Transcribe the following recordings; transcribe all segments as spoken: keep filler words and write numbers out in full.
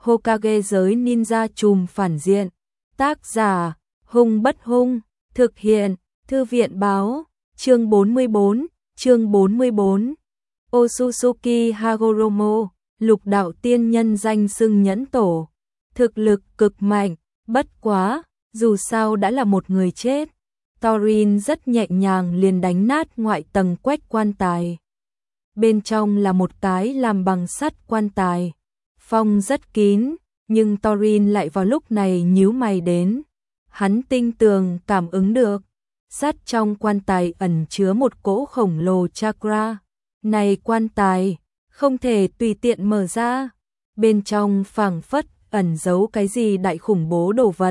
Hokage giới ninja trùm phản diện. Tác giả, Hung Bất Hung, thực hiện, Thư viện báo, chương bốn mươi bốn, chương bốn mươi bốn. Otsutsuki Hagoromo, lục đạo tiên nhân danh xưng nhẫn tổ. Thực lực cực mạnh, bất quá, dù sao đã là một người chết. Thorin rất nhẹ nhàng liền đánh nát ngoại tầng quách quan tài. Bên trong là một cái làm bằng sắt quan tài. Phong rất kín, nhưng Thorin lại vào lúc này nhíu mày đến. Hắn tinh tường cảm ứng được, sắt trong quan tài ẩn chứa một cỗ khổng lồ chakra. Này quan tài, không thể tùy tiện mở ra. Bên trong phảng phất ẩn giấu cái gì đại khủng bố đồ vật.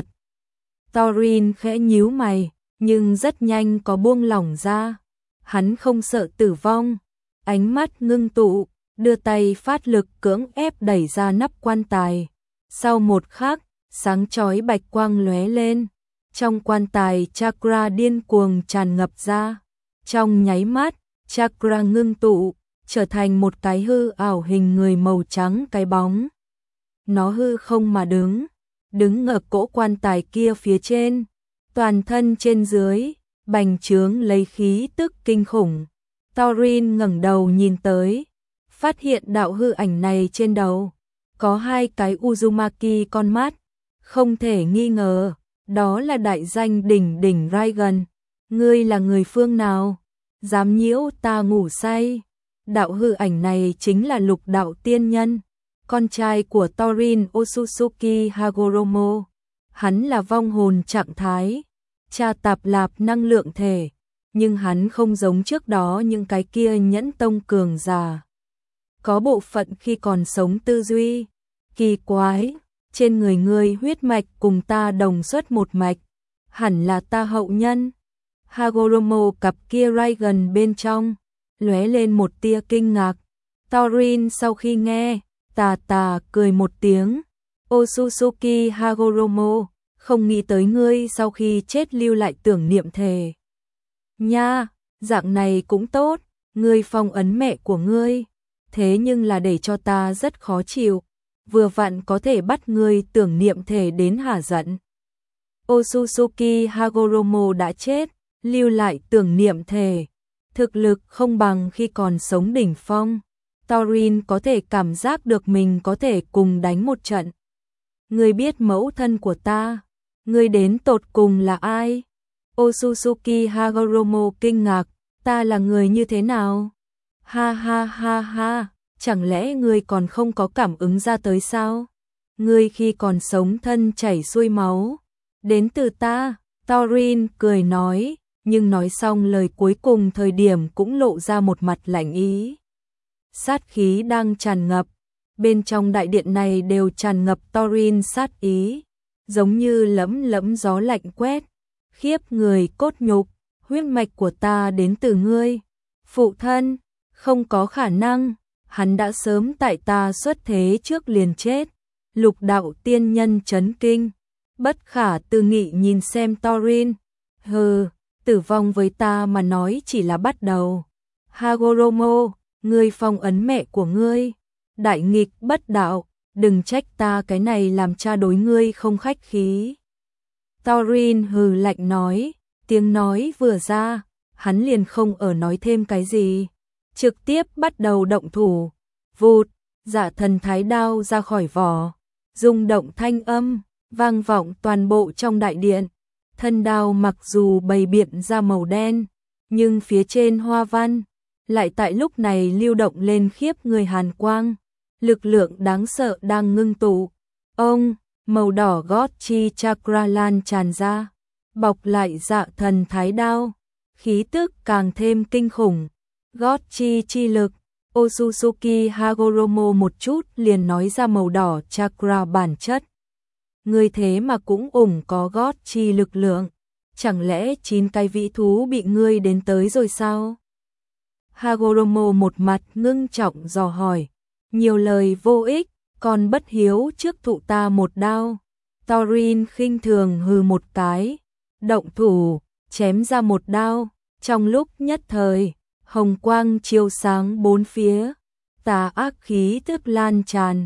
Thorin khẽ nhíu mày, nhưng rất nhanh có buông lỏng ra. Hắn không sợ tử vong, ánh mắt ngưng tụ, đưa tay phát lực cưỡng ép đẩy ra nắp quan tài. Sau một khắc, sáng chói bạch quang lóe lên, trong quan tài chakra điên cuồng tràn ngập ra. Trong nháy mắt, chakra ngưng tụ, trở thành một cái hư ảo hình người màu trắng cái bóng. Nó hư không mà đứng, đứng ở cỗ quan tài kia phía trên, toàn thân trên dưới, bành trướng lấy khí tức kinh khủng. Thorin ngẩng đầu nhìn tới, phát hiện đạo hư ảnh này trên đầu, có hai cái Uzumaki con mắt, không thể nghi ngờ, đó là đại danh đỉnh đỉnh Raigan. Ngươi là người phương nào? Dám nhiễu ta ngủ say? Đạo hư ảnh này chính là lục đạo tiên nhân, con trai của Thorin Otsutsuki Hagoromo. Hắn là vong hồn trạng thái, tra tạp lạp năng lượng thể, nhưng hắn không giống trước đó những cái kia nhẫn tông cường giả. Có bộ phận khi còn sống tư duy, kỳ quái, trên người ngươi huyết mạch cùng ta đồng xuất một mạch, hẳn là ta hậu nhân. Hagoromo cặp kia Raigan bên trong, lóe lên một tia kinh ngạc. Thorin sau khi nghe, tà tà cười một tiếng. Otsutsuki Hagoromo, không nghĩ tới ngươi sau khi chết lưu lại tưởng niệm thề. Nha, dạng này cũng tốt, ngươi phong ấn mẹ của ngươi, thế nhưng là để cho ta rất khó chịu, vừa vặn có thể bắt ngươi tưởng niệm thề đến hả giận. Otsutsuki Hagoromo đã chết, lưu lại tưởng niệm thề, thực lực không bằng khi còn sống đỉnh phong. Thorin có thể cảm giác được mình có thể cùng đánh một trận. Ngươi biết mẫu thân của ta, ngươi đến tột cùng là ai? Otsutsuki Hagoromo kinh ngạc, ta là người như thế nào? Ha ha ha ha, chẳng lẽ ngươi còn không có cảm ứng ra tới sao? Ngươi khi còn sống thân chảy xuôi máu, đến từ ta. Thorin cười nói, nhưng nói xong lời cuối cùng thời điểm cũng lộ ra một mặt lạnh ý. Sát khí đang tràn ngập, bên trong đại điện này đều tràn ngập Thorin sát ý, giống như lẫm lẫm gió lạnh quét, khiếp người cốt nhục. Huyết mạch của ta đến từ ngươi, phụ thân, không có khả năng, hắn đã sớm tại ta xuất thế trước liền chết. Lục đạo tiên nhân chấn kinh, bất khả tư nghị nhìn xem Thorin. Hừ, tử vong với ta mà nói chỉ là bắt đầu. Hagoromo, ngươi phong ấn mẹ của ngươi, đại nghịch bất đạo, đừng trách ta cái này làm cha đối ngươi không khách khí. Thorin hừ lạnh nói, tiếng nói vừa ra, hắn liền không ở nói thêm cái gì, trực tiếp bắt đầu động thủ. Vụt, Dạ Thần Thái đao ra khỏi vỏ, rung động thanh âm, vang vọng toàn bộ trong đại điện. Thân đao mặc dù bày biện ra màu đen, nhưng phía trên hoa văn lại tại lúc này lưu động lên khiếp người hàn quang, lực lượng đáng sợ đang ngưng tụ. Ông, màu đỏ gót chi chakra lan tràn ra, bọc lại Dạ Thần Thái đao, khí tức càng thêm kinh khủng. Gót chi chi lực, Otsutsuki Hagoromo một chút liền nói ra màu đỏ chakra bản chất. Ngươi thế mà cũng ủng có gót chi lực lượng, chẳng lẽ chín cái vĩ thú bị ngươi đến tới rồi sao? Hagoromo một mặt ngưng trọng dò hỏi, nhiều lời vô ích, còn bất hiếu trước thụ ta một đao. Thorin khinh thường hừ một cái, động thủ, chém ra một đao, trong lúc nhất thời, hồng quang chiếu sáng bốn phía, tà ác khí tức lan tràn,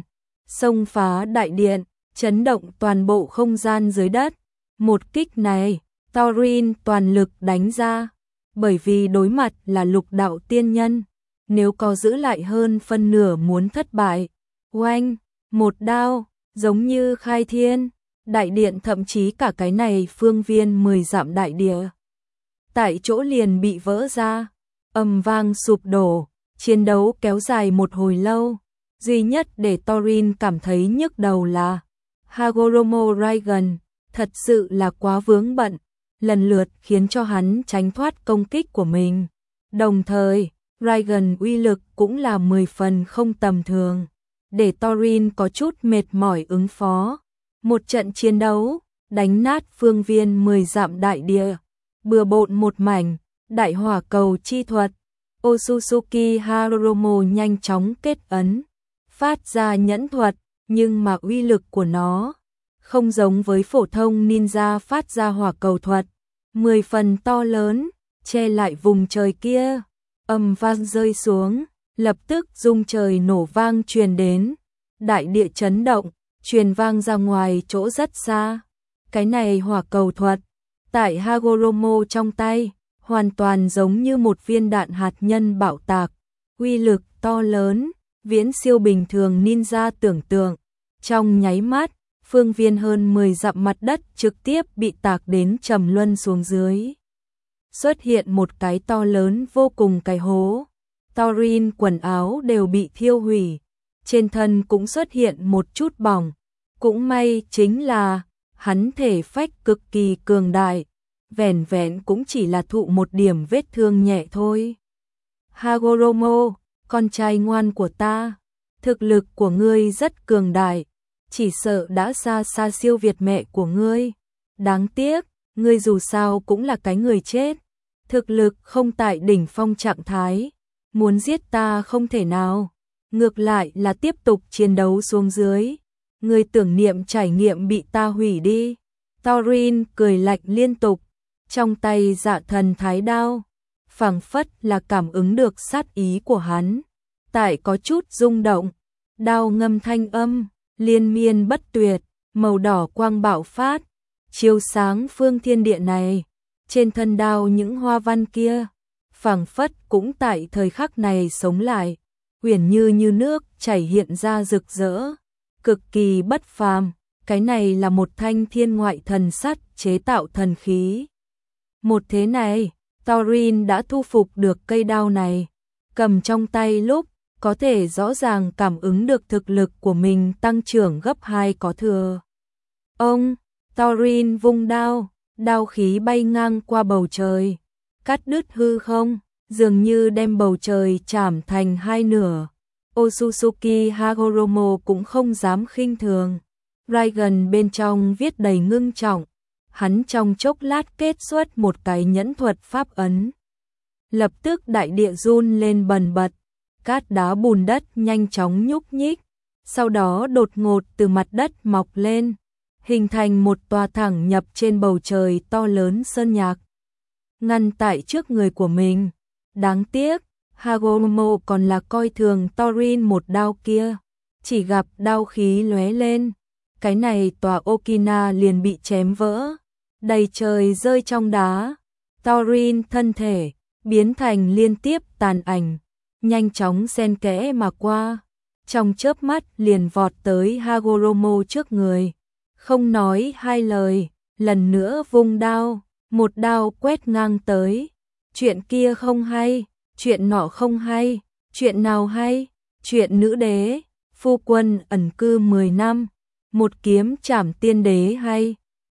xông phá đại điện, chấn động toàn bộ không gian dưới đất. Một kích này, Thorin toàn lực đánh ra, bởi vì đối mặt là lục đạo tiên nhân, nếu có giữ lại hơn phân nửa muốn thất bại. Oanh, một đao, giống như khai thiên, đại điện thậm chí cả cái này phương viên mười dặm đại địa. Tại chỗ liền bị vỡ ra, ầm vang sụp đổ, chiến đấu kéo dài một hồi lâu. Duy nhất để Thorin cảm thấy nhức đầu là Hagoromo Raigan, thật sự là quá vướng bận, lần lượt khiến cho hắn tránh thoát công kích của mình. Đồng thời, Raigan uy lực cũng là mười phần không tầm thường, để Thorin có chút mệt mỏi ứng phó. Một trận chiến đấu, đánh nát phương viên mười dặm đại địa, bừa bộn một mảnh, đại hỏa cầu chi thuật. Otsutsuki Hagoromo nhanh chóng kết ấn, phát ra nhẫn thuật, nhưng mà uy lực của nó không giống với phổ thông ninja phát ra hỏa cầu thuật, mười phần to lớn, che lại vùng trời kia. Âm vang rơi xuống, lập tức rung trời nổ vang truyền đến, đại địa chấn động, truyền vang ra ngoài chỗ rất xa. Cái này hỏa cầu thuật, tại Hagoromo trong tay, hoàn toàn giống như một viên đạn hạt nhân bạo tạc, uy lực to lớn, viễn siêu bình thường ninja tưởng tượng. Trong nháy mắt, phương viên hơn mười dặm mặt đất trực tiếp bị tạc đến trầm luân xuống dưới. Xuất hiện một cái to lớn vô cùng cái hố. Thorin quần áo đều bị thiêu hủy, trên thân cũng xuất hiện một chút bỏng. Cũng may chính là hắn thể phách cực kỳ cường đại, vẻn vẹn cũng chỉ là thụ một điểm vết thương nhẹ thôi. Hagoromo, con trai ngoan của ta, thực lực của ngươi rất cường đại, chỉ sợ đã xa xa siêu việt mẹ của ngươi. Đáng tiếc, ngươi dù sao cũng là cái người chết, thực lực không tại đỉnh phong trạng thái, muốn giết ta không thể nào, ngược lại là tiếp tục chiến đấu xuống dưới. Ngươi tưởng niệm trải nghiệm bị ta hủy đi. Thorin cười lạnh liên tục, trong tay Dạ Thần Thái đao, phảng phất là cảm ứng được sát ý của hắn, tại có chút rung động, đao ngâm thanh âm, liên miên bất tuyệt, màu đỏ quang bạo phát, chiếu sáng phương thiên địa này. Trên thân đao những hoa văn kia, phảng phất cũng tại thời khắc này sống lại, uyển như như nước chảy hiện ra rực rỡ, cực kỳ bất phàm. Cái này là một thanh thiên ngoại thần sắt chế tạo thần khí. Một thế này, Thorin đã thu phục được cây đao này, cầm trong tay lúc có thể rõ ràng cảm ứng được thực lực của mình tăng trưởng gấp hai có thừa. Ông, Thorin vung đao, đao khí bay ngang qua bầu trời, cắt đứt hư không, dường như đem bầu trời chảm thành hai nửa. Otsutsuki Hagoromo cũng không dám khinh thường. Raigan bên trong viết đầy ngưng trọng, hắn trong chốc lát kết xuất một cái nhẫn thuật pháp ấn. Lập tức đại địa run lên bần bật, cát đá bùn đất nhanh chóng nhúc nhích, sau đó đột ngột từ mặt đất mọc lên, hình thành một tòa thẳng nhập trên bầu trời to lớn sơn nhạc, ngăn tại trước người của mình. Đáng tiếc, Hagoromo còn là coi thường Thorin một đao kia, chỉ gặp đao khí lóe lên, cái này tòa Okina liền bị chém vỡ, đầy trời rơi trong đá. Thorin thân thể biến thành liên tiếp tàn ảnh, nhanh chóng xen kẽ mà qua, trong chớp mắt liền vọt tới Hagoromo trước người, không nói hai lời, lần nữa vung đao, một đao quét ngang tới. Chuyện kia không hay, chuyện nọ không hay, chuyện nào hay? Chuyện nữ đế, phu quân ẩn cư mười năm, một kiếm trảm tiên đế hay?